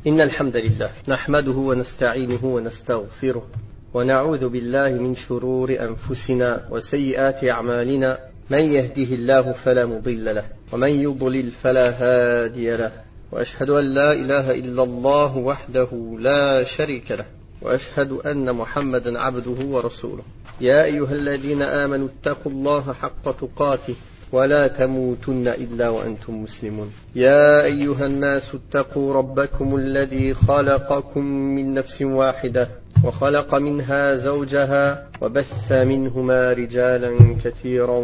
إن الحمد لله نحمده ونستعينه ونستغفره ونعوذ بالله من شرور أنفسنا وسيئات أعمالنا من يهده الله فلا مضل له ومن يضلل فلا هادي له وأشهد أن لا إله إلا الله وحده لا شريك له وأشهد أن محمدا عبده ورسوله يا أيها الذين آمنوا اتقوا الله حق تقاته ولا تموتن إلا وأنتم مسلمون يا أيها الناس اتقوا ربكم الذي خلقكم من نفس واحدة وخلق منها زوجها وبث منهما رجالا كثيرا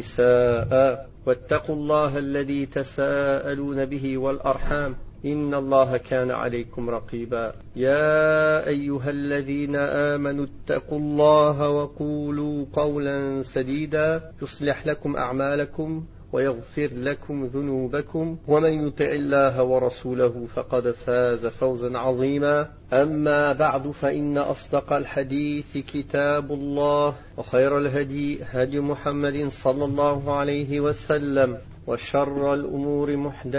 ونساء واتقوا الله الذي تساءلون به والأرحام إن الله كان عليكم رقيبا يا أيها الذين آمنوا اتقوا الله وقولوا قولا سديدا يصلح لكم أعمالكم ويغفر لكم ذنوبكم ومن يطع الله ورسوله فقد فاز فوزا عظيما أما بعد فإن أصدق الحديث كتاب الله وخير الهدي هدي محمد صلى الله عليه وسلم وشر الأمور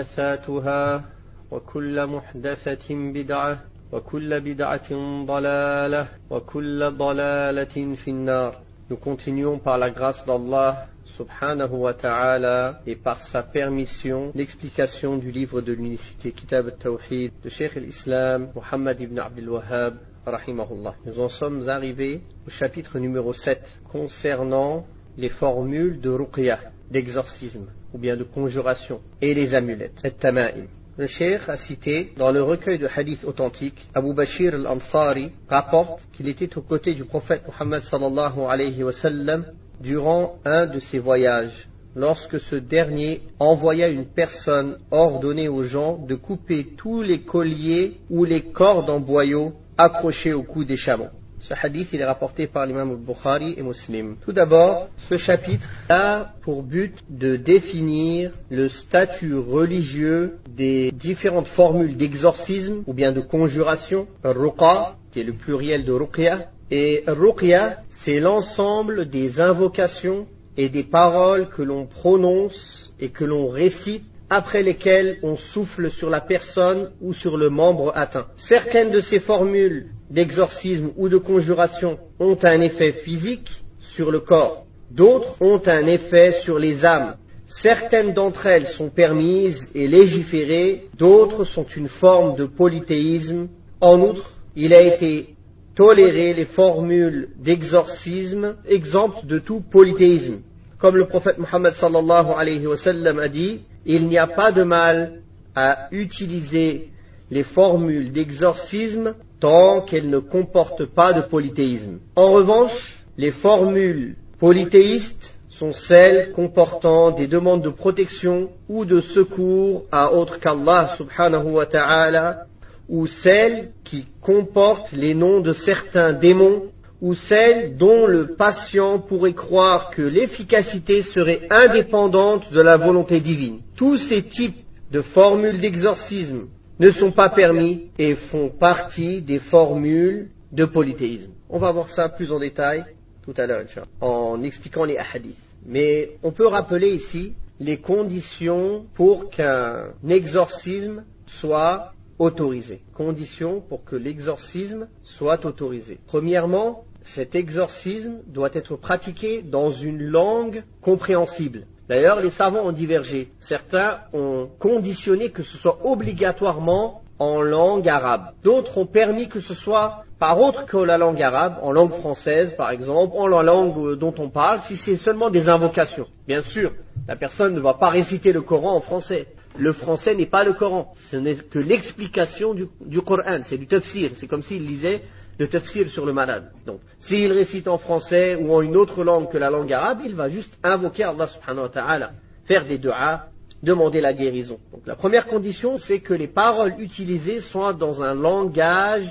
محدثاتها وكل محدثة بدعة وكل بدعة ضلالة وكل ضلالة في النار. Nous continuons par la grâce d'Allah subhanahu wa ta'ala et par sa permission l'explication du livre de l'unicité Kitab al-Tawhid de Cheikh al-Islam Muhammad ibn Abdul Wahhab rahimahullah. Nous en sommes arrivés au chapitre numéro 7 concernant les formules de ruqya, d'exorcisme ou bien de conjuration et les amulettes, at-tama'im. Le cheikh a cité dans le recueil de hadiths authentiques, Abu Bashir al-Ansari rapporte qu'il était aux côtés du prophète Muhammad sallallahu alayhi wa sallam durant un de ses voyages, lorsque ce dernier envoya une personne ordonner aux gens de couper tous les colliers ou les cordes en boyaux accrochés au cou des chameaux. Ce hadith il est rapporté par l'imam al-Bukhari et Muslim. Tout d'abord, ce chapitre a pour but de définir le statut religieux des différentes formules d'exorcisme ou bien de conjuration, ruqa, qui est le pluriel de ruqya. Et ruqya, c'est l'ensemble des invocations et des paroles que l'on prononce et que l'on récite après lesquelles on souffle sur la personne ou sur le membre atteint. Certaines de ces formules d'exorcisme ou de conjuration ont un effet physique sur le corps. D'autres ont un effet sur les âmes. Certaines d'entre elles sont permises et légiférées, d'autres sont une forme de polythéisme. En outre, il a été toléré les formules d'exorcisme exemptes de tout polythéisme. Comme le prophète Muhammad sallallahu alayhi wa sallam a dit, il n'y a pas de mal à utiliser les formules d'exorcisme tant qu'elles ne comportent pas de polythéisme. En revanche, les formules polythéistes sont celles comportant des demandes de protection ou de secours à autre qu'Allah subhanahu wa ta'ala, ou celles qui comportent les noms de certains démons, ou celles dont le patient pourrait croire que l'efficacité serait indépendante de la volonté divine. Tous ces types de formules d'exorcisme ne sont pas permis et font partie des formules de polythéisme. On va voir ça plus en détail tout à l'heure, en expliquant les hadiths. Mais on peut rappeler ici les conditions pour qu'un exorcisme soit autorisé. Conditions pour que l'exorcisme soit autorisé. Premièrement, cet exorcisme doit être pratiqué dans une langue compréhensible. D'ailleurs, les savants ont divergé. Certains ont conditionné que ce soit obligatoirement en langue arabe. D'autres ont permis que ce soit par autre que la langue arabe, en langue française par exemple, en la langue dont on parle, si c'est seulement des invocations. Bien sûr, la personne ne va pas réciter le Coran en français. Le français n'est pas le Coran. Ce n'est que l'explication du Coran. C'est du tafsir. C'est comme s'il lisait le tafsir sur le malade. Donc, s'il récite en français ou en une autre langue que la langue arabe, il va juste invoquer Allah subhanahu wa ta'ala, faire des du'a, demander la guérison. Donc, la première condition, c'est que les paroles utilisées soient dans un langage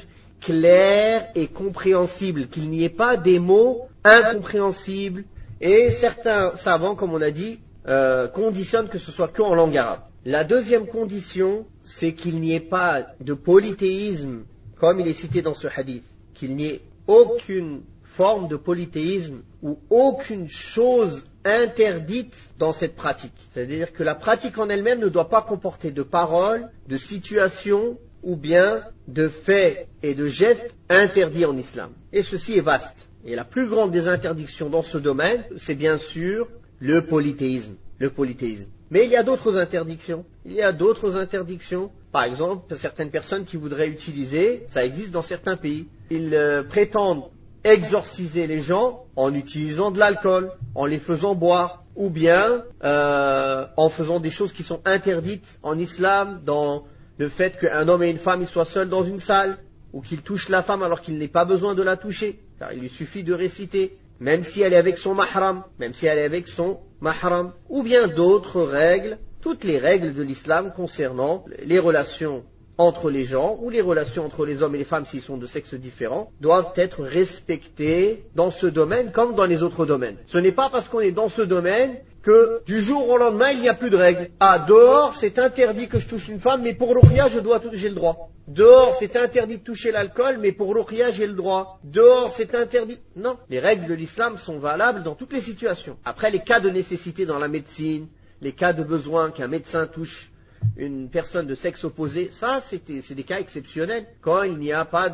clair et compréhensible, qu'il n'y ait pas des mots incompréhensibles. Et certains savants, comme on a dit, conditionnent que ce soit qu'en langue arabe. La deuxième condition, c'est qu'il n'y ait pas de polythéisme, comme il est cité dans ce hadith, qu'il n'y ait aucune forme de polythéisme ou aucune chose interdite dans cette pratique. C'est-à-dire que la pratique en elle-même ne doit pas comporter de paroles, de situations ou bien de faits et de gestes interdits en islam. Et ceci est vaste. Et la plus grande des interdictions dans ce domaine, c'est bien sûr le polythéisme. Le polythéisme. Mais il y a d'autres interdictions. Il y a d'autres interdictions. Par exemple, certaines personnes qui voudraient utiliser, ça existe dans certains pays, ils prétendent exorciser les gens en utilisant de l'alcool, en les faisant boire, ou bien en faisant des choses qui sont interdites en islam, dans le fait qu'un homme et une femme ils soient seuls dans une salle, ou qu'il touche la femme alors qu'il n'ait pas besoin de la toucher, car il lui suffit de réciter, même si elle est avec son mahram, ou bien d'autres règles, toutes les règles de l'islam concernant les relations entre les gens, ou les relations entre les hommes et les femmes s'ils sont de sexes différents, doivent être respectées dans ce domaine comme dans les autres domaines. Ce n'est pas parce qu'on est dans ce domaine que du jour au lendemain il n'y a plus de règles. Ah, dehors c'est interdit que je touche une femme, mais pour ruqya j'ai le droit. Dehors c'est interdit de toucher l'alcool, mais pour ruqya j'ai le droit. Dehors c'est interdit. Non, les règles de l'islam sont valables dans toutes les situations. Après, les cas de nécessité dans la médecine, les cas de besoin qu'un médecin touche une personne de sexe opposé, ça c'est des cas exceptionnels. Quand il n'y a pas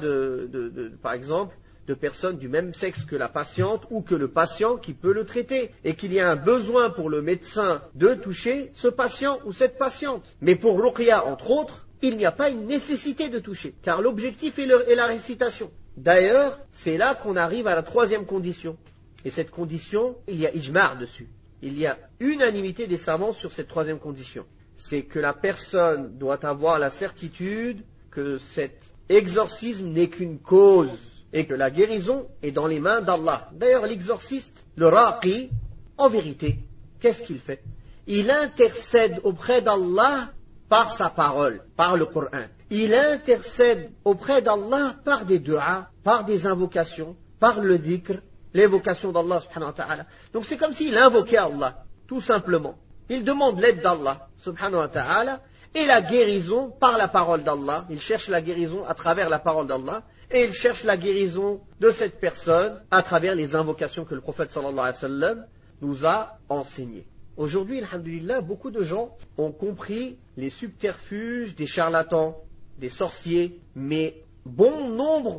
par exemple, de personnes du même sexe que la patiente ou que le patient qui peut le traiter, et qu'il y a un besoin pour le médecin de toucher ce patient ou cette patiente. Mais pour ruqya, entre autres, il n'y a pas une nécessité de toucher, car l'objectif est la récitation. D'ailleurs, c'est là qu'on arrive à la troisième condition. Et cette condition, il y a ijma' dessus. Il y a unanimité des savants sur cette troisième condition. C'est que la personne doit avoir la certitude que cet exorcisme n'est qu'une cause et que la guérison est dans les mains d'Allah. D'ailleurs, l'exorciste, le raqi, en vérité, qu'est-ce qu'il fait? Il intercède auprès d'Allah par sa parole, par le Coran. Il intercède auprès d'Allah par des du'a, par des invocations, par le dhikr, l'évocation d'Allah subhanahu wa ta'ala. Donc c'est comme s'il invoquait Allah, tout simplement. Il demande l'aide d'Allah subhanahu wa ta'ala et la guérison par la parole d'Allah. Il cherche la guérison à travers la parole d'Allah et il cherche la guérison de cette personne à travers les invocations que le prophète sallallahu alayhi wa sallam nous a enseignées. Aujourd'hui, alhamdulillah, beaucoup de gens ont compris les subterfuges des charlatans, des sorciers, mais bon nombre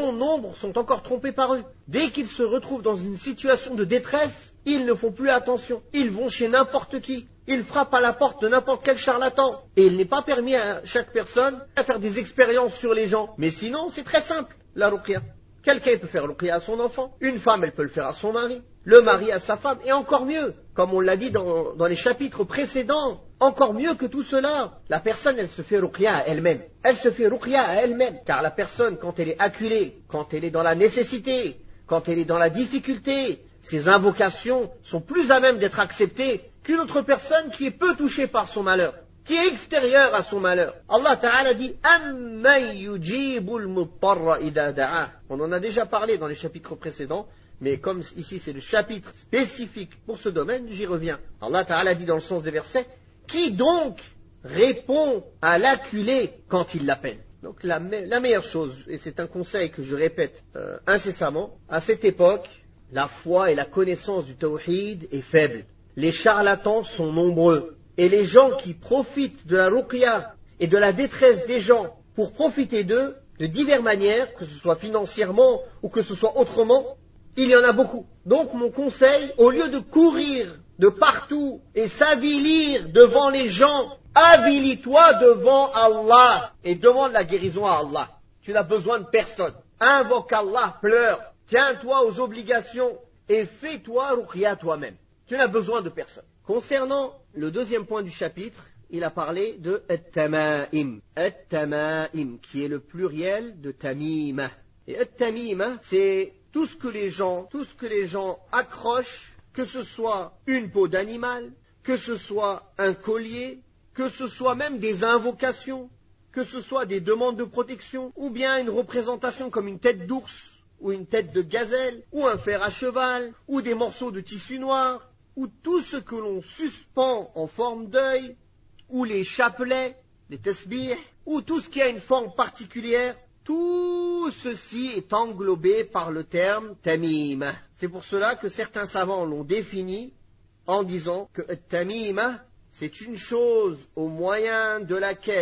sont encore trompés par eux. Dès qu'ils se retrouvent dans une situation de détresse, ils ne font plus attention. Ils vont chez n'importe qui. Ils frappent à la porte de n'importe quel charlatan. Et il n'est pas permis à chaque personne de faire des expériences sur les gens. Mais sinon, c'est très simple, la ruqya. Quelqu'un peut faire ruqya à son enfant. Une femme, elle peut le faire à son mari. Le mari à sa femme. Et encore mieux, comme on l'a dit dans les chapitres précédents, encore mieux que tout cela, la personne, elle se fait ruqya à elle-même. Elle se fait ruqya à elle-même. Car la personne, quand elle est acculée, quand elle est dans la nécessité, quand elle est dans la difficulté, ses invocations sont plus à même d'être acceptées qu'une autre personne qui est peu touchée par son malheur, qui est extérieure à son malheur. Allah Ta'ala dit Amman yujibul muttarra idha da'ah. On en a déjà parlé dans les chapitres précédents, mais comme ici c'est le chapitre spécifique pour ce domaine, j'y reviens. Allah Ta'ala dit dans le sens des versets, qui donc répond à l'acculé quand il l'appelle? Donc la meilleure chose, et c'est un conseil que je répète incessamment, à cette époque, la foi et la connaissance du tawhid est faible. Les charlatans sont nombreux. Et les gens qui profitent de la ruqya et de la détresse des gens pour profiter d'eux, de diverses manières, que ce soit financièrement ou que ce soit autrement, il y en a beaucoup. Donc mon conseil, au lieu de courir de partout et s'avilir devant les gens, avilis-toi devant Allah et demande la guérison à Allah. Tu n'as besoin de personne. Invoque Allah, pleure, tiens-toi aux obligations et fais-toi ruqya toi-même. Tu n'as besoin de personne. Concernant le deuxième point du chapitre, il a parlé de at-tama'im. At-tama'im, qui est le pluriel de tamima. Et at-tamima, c'est tout ce que les gens accrochent, que ce soit une peau d'animal, que ce soit un collier, que ce soit même des invocations, que ce soit des demandes de protection, ou bien une représentation comme une tête d'ours, ou une tête de gazelle, ou un fer à cheval, ou des morceaux de tissu noir, ou tout ce que l'on suspend en forme d'œil, ou les chapelets, les tasbih, ou tout ce qui a une forme particulière, tout ceci est englobé par le terme tamima. C'est pour cela que certains savants l'ont défini en disant que tamima, c'est une chose au moyen de laquelle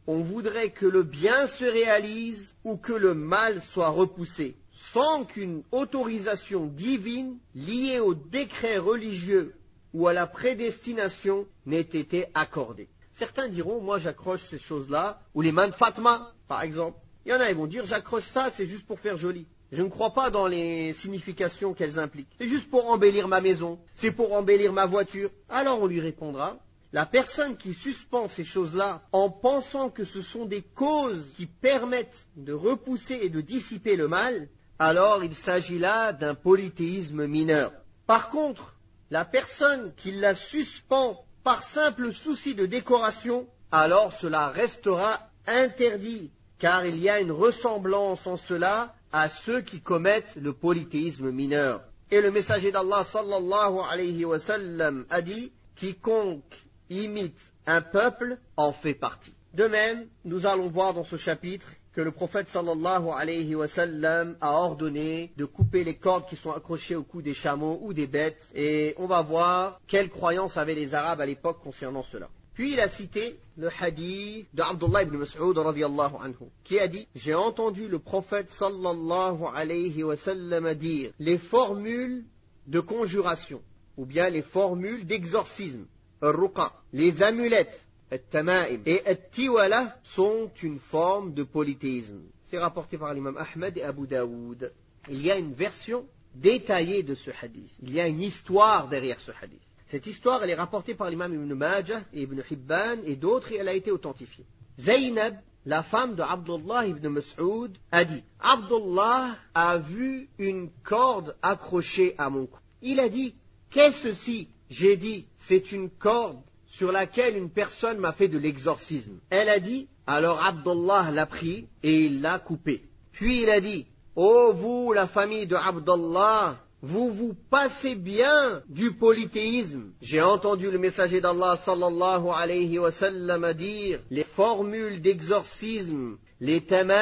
on voudrait que le bien se réalise ou que le mal soit repoussé, sans qu'une autorisation divine liée au décret religieux ou à la prédestination n'ait été accordée. Certains diront, moi j'accroche ces choses-là, ou les mains de Fatma, par exemple. Il y en a, ils vont dire, j'accroche ça, c'est juste pour faire joli. Je ne crois pas dans les significations qu'elles impliquent. C'est juste pour embellir ma maison, c'est pour embellir ma voiture. Alors on lui répondra, la personne qui suspend ces choses-là en pensant que ce sont des causes qui permettent de repousser et de dissiper le mal, alors il s'agit là d'un polythéisme mineur. Par contre, la personne qui la suspend par simple souci de décoration, alors cela restera interdit, car il y a une ressemblance en cela à ceux qui commettent le polythéisme mineur. Et le messager d'Allah sallallahu alayhi wa sallam a dit, quiconque imite un peuple en fait partie. De même, nous allons voir dans ce chapitre que le prophète sallallahu alayhi wa sallam a ordonné de couper les cordes qui sont accrochées au cou des chameaux ou des bêtes, et on va voir quelles croyances avaient les Arabes à l'époque concernant cela. Puis il a cité le hadith de Abdullah ibn Mas'ud radiyallahu anhu, qui a dit, j'ai entendu le prophète sallallahu alayhi wa sallam dire, les formules de conjuration, ou bien les formules d'exorcisme, al-ruqa, les amulettes, al-tama'im et al-tiwala sont une forme de polythéisme. C'est rapporté par l'imam Ahmed et Abu Daoud. Il y a une version détaillée de ce hadith. Il y a une histoire derrière ce hadith. Cette histoire, elle est rapportée par l'imam Ibn Majah et Ibn Hibban et d'autres, et elle a été authentifiée. Zaynab, la femme de Abdullah ibn Mas'ud, a dit, Abdullah a vu une corde accrochée à mon cou. Il a dit, qu'est-ce ceci? J'ai dit, c'est une corde sur laquelle une personne m'a fait de l'exorcisme. Elle a dit, alors Abdullah l'a pris et il l'a coupé. Puis il a dit, ô vous, la famille de Abdullah, vous vous passez bien du polythéisme. J'ai entendu le messager d'Allah sallallahu alayhi wa sallam dire, les formules d'exorcisme, les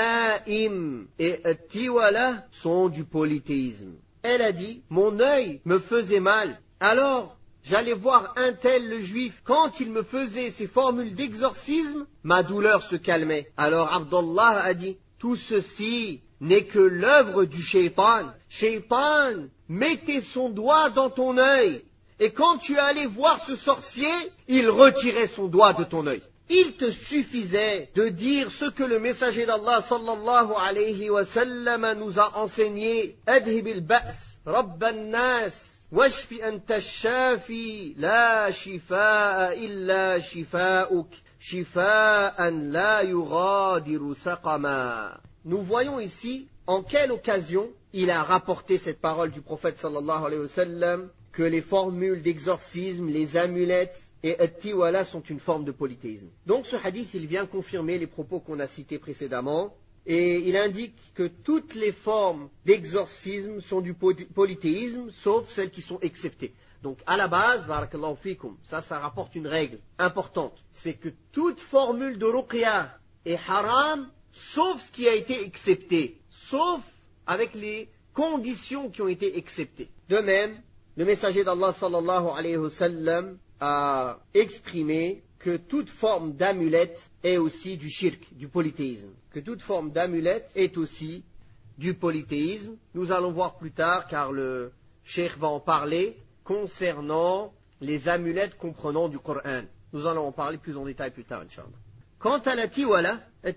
tama'im et tiwala sont du polythéisme. Elle a dit, mon œil me faisait mal. Alors, j'allais voir un tel le juif. Quand il me faisait ces formules d'exorcisme, ma douleur se calmait. Alors Abdullah a dit, tout ceci n'est que l'œuvre du shaitan. Shaitan mettait son doigt dans ton œil. Et quand tu allais voir ce sorcier, il retirait son doigt de ton œil. Il te suffisait de dire ce que le messager d'Allah sallallahu alayhi wa sallam nous a enseigné. Adhib al-ba's, rabban nas. واشف أنت الشافي لا شفاء إلا شفاؤك شفاء لا يغادر سقما. Nous voyons ici en quelle occasion il a rapporté cette parole du prophète sallallahu alayhi wa sallam que les formules d'exorcisme, les amulettes et at-tiwala sont une forme de polythéisme. Donc ce hadith il vient confirmer les propos qu'on a cités précédemment. Et il indique que toutes les formes d'exorcisme sont du polythéisme, sauf celles qui sont exceptées. Donc à la base, barakallahu fikum, ça rapporte une règle importante. C'est que toute formule de ruqya est haram, sauf ce qui a été excepté. Sauf avec les conditions qui ont été exceptées. De même, le messager d'Allah sallallahu alayhi wa sallam a exprimé que toute forme d'amulette est aussi du shirk, du polythéisme. Que toute forme d'amulette est aussi du polythéisme. Nous allons voir plus tard, car le cheikh va en parler, concernant les amulettes comprenant du Coran. Nous allons en parler plus en détail plus tard, Inch'Allah. Quant à la tiwala,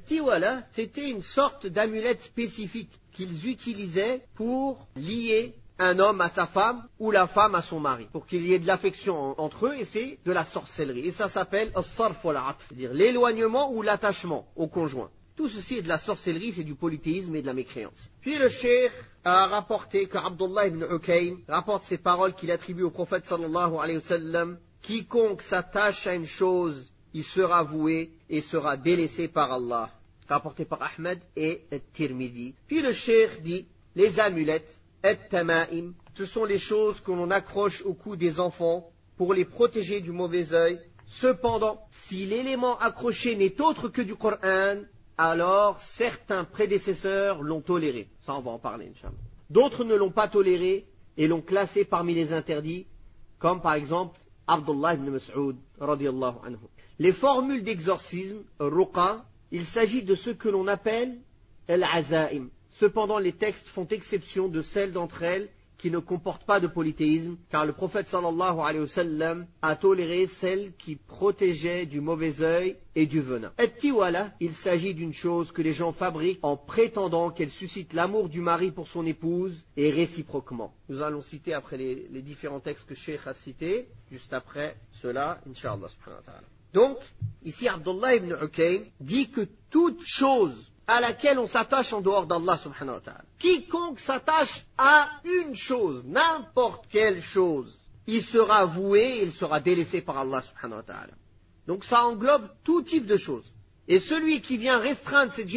c'était une sorte d'amulette spécifique qu'ils utilisaient pour lier un homme à sa femme ou la femme à son mari, pour qu'il y ait de l'affection entre eux, et c'est de la sorcellerie. Et ça s'appelle as-sarf wal-atf, c'est-à-dire l'éloignement ou l'attachement au conjoint. Tout ceci est de la sorcellerie, c'est du polythéisme et de la mécréance. Puis le cheikh a rapporté que Abdullah ibn Ukaym rapporte ces paroles qu'il attribue au prophète sallallahu alayhi wa sallam, quiconque s'attache à une chose, il sera voué et sera délaissé par Allah. Rapporté par Ahmed et Tirmidhi. Puis le cheikh dit, les amulettes, at-tama'im, ce sont les choses que l'on accroche au cou des enfants pour les protéger du mauvais œil. Cependant, si l'élément accroché n'est autre que du Coran, alors certains prédécesseurs l'ont toléré. Ça, on va en parler, Inch'Allah. D'autres ne l'ont pas toléré et l'ont classé parmi les interdits, comme par exemple Abdullah ibn Mas'ud, radiyallahu anhu. Les formules d'exorcisme, ruqa, il s'agit de ce que l'on appelle al-azaim. Cependant, les textes font exception de celles d'entre elles qui ne comportent pas de polythéisme, car le prophète sallallahu alayhi wa sallam a toléré celles qui protégeaient du mauvais œil et du venin. At-tiwala, il s'agit d'une chose que les gens fabriquent en prétendant qu'elle suscite l'amour du mari pour son épouse et réciproquement. Nous allons citer après les différents textes que Cheikh a cités, juste après cela, Inch'Allah subhanahu wa ta'ala. Donc, ici Abdullah ibn Ukaym dit que toute chose à laquelle on s'attache en dehors d'Allah subhanahu wa ta'ala. Quiconque s'attache à une chose, n'importe quelle chose, il sera voué, il sera délaissé par Allah subhanahu wa ta'ala. Donc ça englobe tout type de choses. Et celui qui vient restreindre cette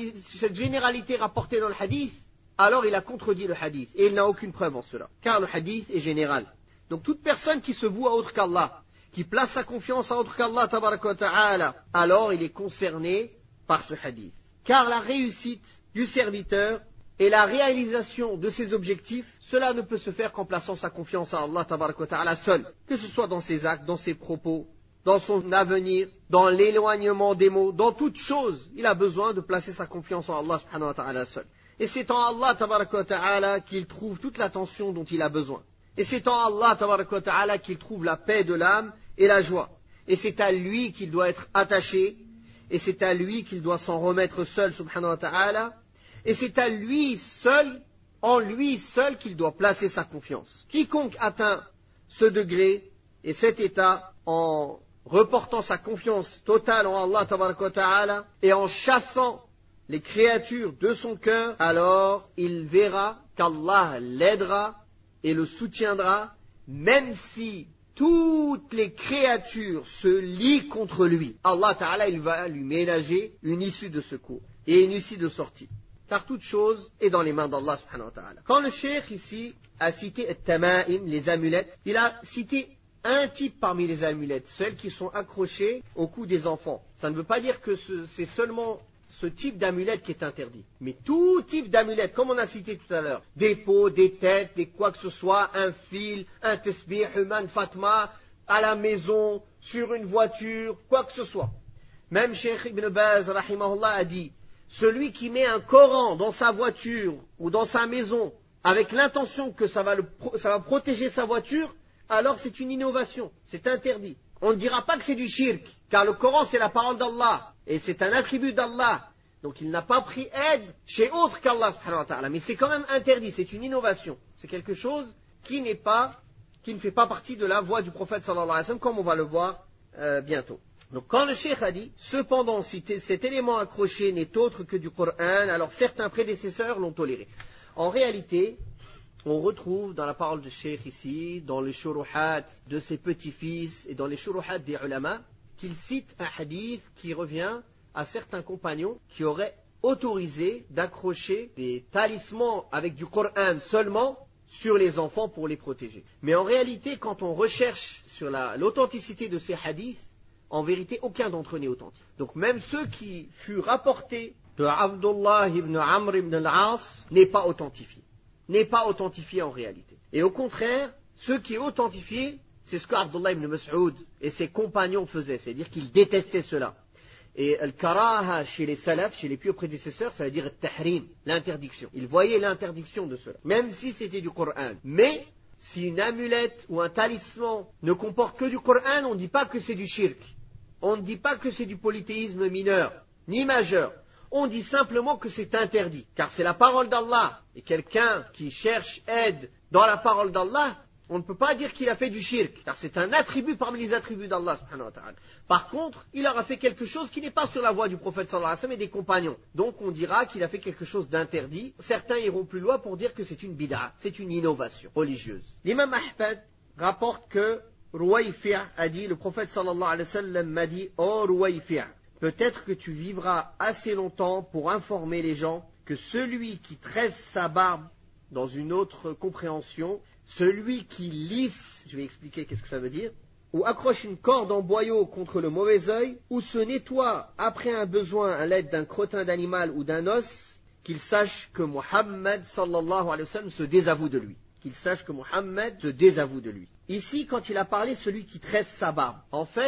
généralité rapportée dans le hadith, alors il a contredit le hadith. Et il n'a aucune preuve en cela. Car le hadith est général. Donc toute personne qui se voue à autre qu'Allah, qui place sa confiance à autre qu'Allah tabaraka wa ta'ala, alors il est concerné par ce hadith. Car la réussite du serviteur et la réalisation de ses objectifs, cela ne peut se faire qu'en plaçant sa confiance à Allah tabaraka wa ta'ala seul, que ce soit dans ses actes, dans ses propos, dans son avenir, dans l'éloignement des mots, dans toute chose, il a besoin de placer sa confiance en Allah subhanahu wa ta'ala seul. Et c'est en Allah tabaraka wa ta'ala qu'il trouve toute l'attention dont il a besoin. Et c'est en Allah tabaraka wa ta'ala qu'il trouve la paix de l'âme et la joie. Et c'est à lui qu'il doit être attaché. Et c'est à lui qu'il doit s'en remettre seul, subhanahu wa ta'ala. Et c'est à lui seul, en lui seul, qu'il doit placer sa confiance. Quiconque atteint ce degré et cet état en reportant sa confiance totale en Allah tabaraka wa ta'ala et en chassant les créatures de son cœur, alors il verra qu'Allah l'aidera et le soutiendra, même si toutes les créatures se lient contre lui. Allah Ta'ala, il va lui ménager une issue de secours et une issue de sortie. Car toute chose est dans les mains d'Allah subhanahu wa ta'ala. Quand le cheikh ici a cité at-tama'im, les amulettes, il a cité un type parmi les amulettes, celles qui sont accrochées au cou des enfants. Ça ne veut pas dire que c'est seulement ce type d'amulette qui est interdit. Mais tout type d'amulette, comme on a cité tout à l'heure, des peaux, des têtes, des quoi que ce soit, un fil, un tesbih, un fatma, à la maison, sur une voiture, quoi que ce soit. Même Cheikh Ibn Baz, rahimahullah, a dit, celui qui met un Coran dans sa voiture ou dans sa maison, avec l'intention que ça va protéger sa voiture, alors c'est une innovation, c'est interdit. On ne dira pas que c'est du shirk, car le Coran c'est la parole d'Allah, et c'est un attribut d'Allah. Donc il n'a pas pris aide chez autre qu'Allah subhanahu wa ta'ala. Mais c'est quand même interdit, c'est une innovation. C'est quelque chose qui ne fait pas partie de la voie du prophète sallallahu alayhi wa sallam, comme on va le voir bientôt. Donc quand le cheikh a dit, cependant si cet élément accroché n'est autre que du Coran, alors certains prédécesseurs l'ont toléré. En réalité, on retrouve dans la parole du cheikh ici, dans les shuruhat de ses petits-fils et dans les shuruhat des ulama, qu'il cite un hadith qui revient à certains compagnons qui auraient autorisé d'accrocher des talismans avec du Coran seulement sur les enfants pour les protéger. Mais en réalité, quand on recherche sur l'authenticité de ces hadiths, en vérité, aucun d'entre eux n'est authentique. Donc même ceux qui furent rapportés de Abdullah ibn Amr ibn al-As n'est pas authentifié. N'est pas authentifié en réalité. Et au contraire, ce qui est authentifié, c'est ce que Abdullah ibn Mas'ud et ses compagnons faisaient. C'est-à-dire qu'ils détestaient cela. Et al-karaha chez les salafs, chez les pieux prédécesseurs, ça veut dire al-tahrim, l'interdiction. Ils voyaient l'interdiction de cela, même si c'était du Coran. Mais si une amulette ou un talisman ne comporte que du Coran, on ne dit pas que c'est du shirk. On ne dit pas que c'est du polythéisme mineur, ni majeur. On dit simplement que c'est interdit, car c'est la parole d'Allah. Et quelqu'un qui cherche aide dans la parole d'Allah, on ne peut pas dire qu'il a fait du shirk, car c'est un attribut parmi les attributs d'Allah subhanahu wa ta'ala. Par contre, il aura fait quelque chose qui n'est pas sur la voie du prophète sallallahu alayhi wa sallam et des compagnons. Donc on dira qu'il a fait quelque chose d'interdit. Certains iront plus loin pour dire que c'est une bid'a, c'est une innovation religieuse. L'imam Ahmad rapporte que Ruwayfi' a dit, le prophète sallallahu alayhi wa sallam m'a dit, oh Ruwayfi', peut-être que tu vivras assez longtemps pour informer les gens que celui qui tresse sa barbe, dans une autre compréhension, celui qui lisse, je vais expliquer qu'est-ce que ça veut dire, ou accroche une corde en boyau contre le mauvais œil, ou se nettoie après un besoin à l'aide d'un crottin d'animal ou d'un os, qu'il sache que Muhammad sallallahu alayhi wa sallam se désavoue de lui. Qu'il sache que Muhammad se désavoue de lui. Ici, quand il a parlé celui qui tresse sa barbe, en fait,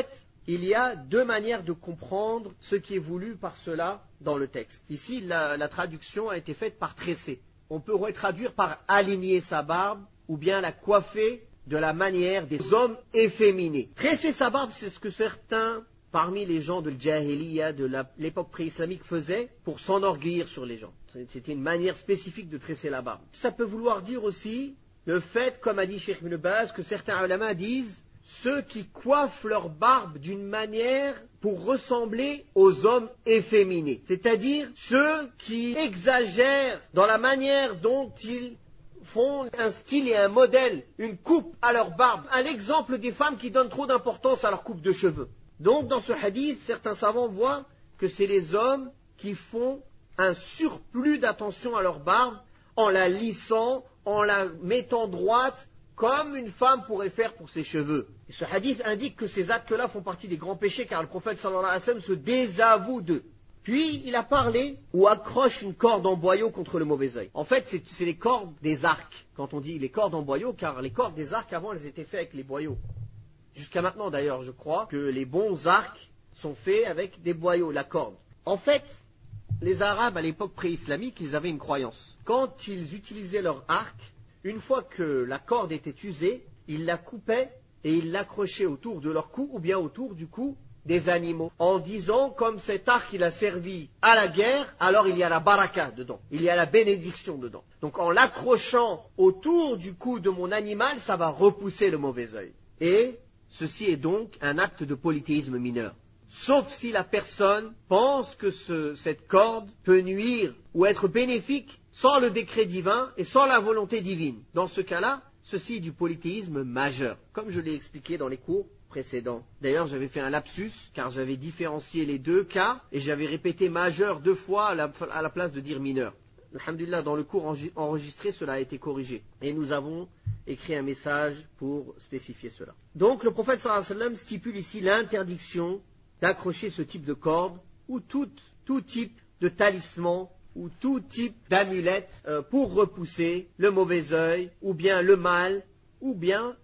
il y a deux manières de comprendre ce qui est voulu par cela dans le texte. Ici, la traduction a été faite par tresser. On peut traduire par aligner sa barbe ou bien la coiffer de la manière des hommes efféminés. Tresser sa barbe, c'est ce que certains parmi les gens de l'Jahiliya, de l'époque pré-islamique, faisaient pour s'enorgueillir sur les gens. C'était une manière spécifique de tresser la barbe. Ça peut vouloir dire aussi le fait, comme a dit Cheikh Ibn Baz, que certains ulama disent ceux qui coiffent leur barbe d'une manière pour ressembler aux hommes efféminés. C'est-à-dire ceux qui exagèrent dans la manière dont ils font un style et un modèle, une coupe à leur barbe, à l'exemple des femmes qui donnent trop d'importance à leur coupe de cheveux. Donc dans ce hadith, certains savants voient que c'est les hommes qui font un surplus d'attention à leur barbe en la lissant, en la mettant droite, comme une femme pourrait faire pour ses cheveux. Et ce hadith indique que ces actes-là font partie des grands péchés, car le prophète sallallahu alayhi wa sallam se désavoue d'eux. Puis il a parlé ou accroche une corde en boyau contre le mauvais œil. En fait, c'est les cordes des arcs. Quand on dit les cordes en boyau, car les cordes des arcs avant, elles étaient faites avec les boyaux. Jusqu'à maintenant d'ailleurs, je crois que les bons arcs sont faits avec des boyaux, la corde. En fait, les Arabes à l'époque pré-islamique, ils avaient une croyance. Quand ils utilisaient leur arc, une fois que la corde était usée, ils la coupaient et ils l'accrochaient autour de leur cou ou bien autour du cou des animaux, en disant comme cet arc il a servi à la guerre, alors il y a la baraka dedans, il y a la bénédiction dedans. Donc en l'accrochant autour du cou de mon animal, ça va repousser le mauvais œil. Et ceci est donc un acte de polythéisme mineur. Sauf si la personne pense que cette corde peut nuire ou être bénéfique sans le décret divin et sans la volonté divine. Dans ce cas-là, ceci est du polythéisme majeur, comme je l'ai expliqué dans les cours précédents. D'ailleurs, j'avais fait un lapsus, car j'avais différencié les deux cas, et j'avais répété majeur 2 fois à la place de dire mineur. Alhamdulillah, dans le cours enregistré, cela a été corrigé. Et nous avons écrit un message pour spécifier cela. Donc, le prophète sallallahu alayhi wa sallam stipule ici l'interdiction d'accrocher ce type de corde, ou tout type de talisman, ou tout type d'amulette pour repousser le mauvais œil, ou bien le mal, ou bien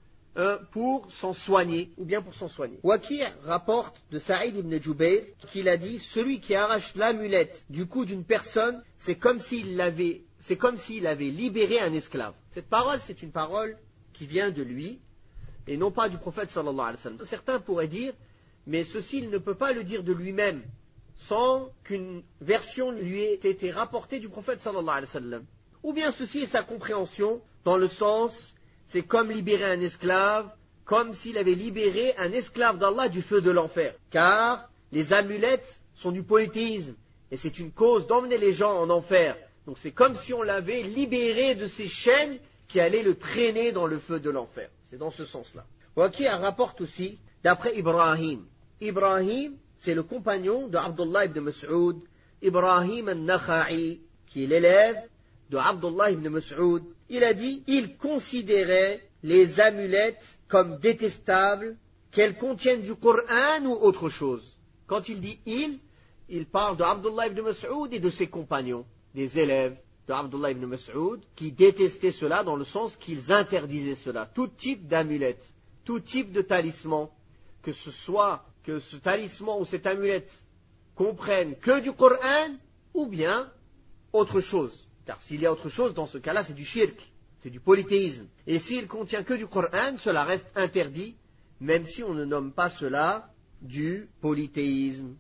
pour s'en soigner, Waqi' rapporte de Saïd ibn Jubayr qu'il a dit, celui qui arrache l'amulette du cou d'une personne, c'est comme s'il avait libéré un esclave. Cette parole, c'est une parole qui vient de lui, et non pas du prophète sallallahu alayhi wa sallam. Certains pourraient dire, mais ceci, il ne peut pas le dire de lui-même, sans qu'une version lui ait été rapportée du prophète sallallahu alayhi wa sallam. Ou bien ceci est sa compréhension, dans le sens, c'est comme libérer un esclave, comme s'il avait libéré un esclave d'Allah du feu de l'enfer. Car les amulettes sont du polythéisme, et c'est une cause d'emmener les gens en enfer. Donc c'est comme si on l'avait libéré de ces chaînes qui allaient le traîner dans le feu de l'enfer. C'est dans ce sens-là. Waqi' rapporte aussi, d'après Ibrahim. Ibrahim, c'est le compagnon de Abdullah ibn Mas'ud, Ibrahim al-Nakha'i, qui est l'élève de Abdullah ibn Mas'ud. Il a dit, il considérait les amulettes comme détestables, qu'elles contiennent du Coran ou autre chose. Quand il dit il parle de Abdullah ibn Mas'ud et de ses compagnons, des élèves de Abdullah ibn Mas'ud, qui détestaient cela dans le sens qu'ils interdisaient cela. Tout type d'amulette, tout type de talisman, que ce soit que ce talisman ou cette amulette comprenne que du Coran ou bien autre chose. Car s'il y a autre chose, dans ce cas-là, c'est du shirk, c'est du polythéisme. Et s'il contient que du Coran, cela reste interdit, même si on ne nomme pas cela du polythéisme.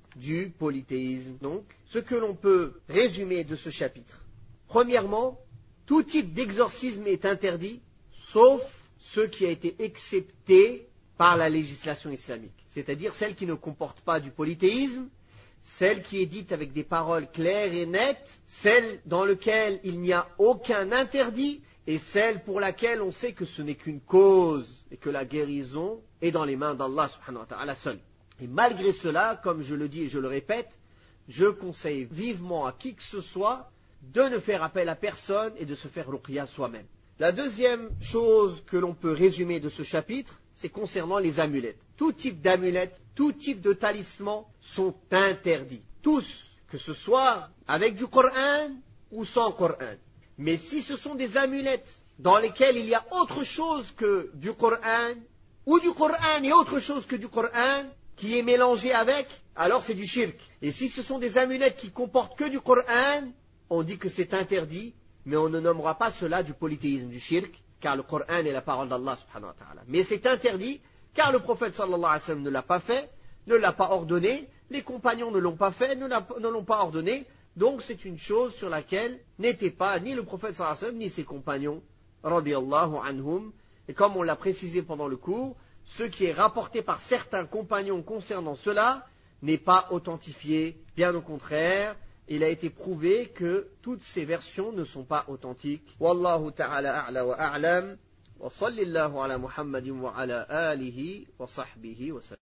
Donc, ce que l'on peut résumer de ce chapitre. Premièrement, tout type d'exorcisme est interdit, sauf ce qui a été excepté par la législation islamique. C'est-à-dire celle qui ne comporte pas du polythéisme, celle qui est dite avec des paroles claires et nettes, celle dans laquelle il n'y a aucun interdit, et celle pour laquelle on sait que ce n'est qu'une cause, et que la guérison est dans les mains d'Allah subhanahu wa ta'ala seul. Et malgré cela, comme je le dis et je le répète, je conseille vivement à qui que ce soit de ne faire appel à personne et de se faire ruqya soi-même. La deuxième chose que l'on peut résumer de ce chapitre, c'est concernant les amulettes. Tout type d'amulettes, tout type de talismans sont interdits. Tous, que ce soit avec du Coran ou sans Coran. Mais si ce sont des amulettes dans lesquelles il y a autre chose que du Coran, ou du Coran et autre chose que du Coran, qui est mélangé avec, alors c'est du shirk. Et si ce sont des amulettes qui comportent que du Coran, on dit que c'est interdit, mais on ne nommera pas cela du polythéisme, du shirk, car le Coran est la parole d'Allah subhanahu wa ta'ala. Mais c'est interdit, car le prophète sallallahu alayhi wa sallam ne l'a pas fait, ne l'a pas ordonné, les compagnons ne l'ont pas fait, ne l'ont pas ordonné, donc c'est une chose sur laquelle n'étaient pas ni le prophète sallallahu alayhi wa sallam, ni ses compagnons, radiyallahu anhum. Et comme on l'a précisé pendant le cours, ce qui est rapporté par certains compagnons concernant cela n'est pas authentifié, bien au contraire, il a été prouvé que toutes ces versions ne sont pas authentiques. Wallahu ta'ala a'la wa a'lam, wa sallallahu ala Muhammadin wa ala alihi wa sahbihi wa sallam.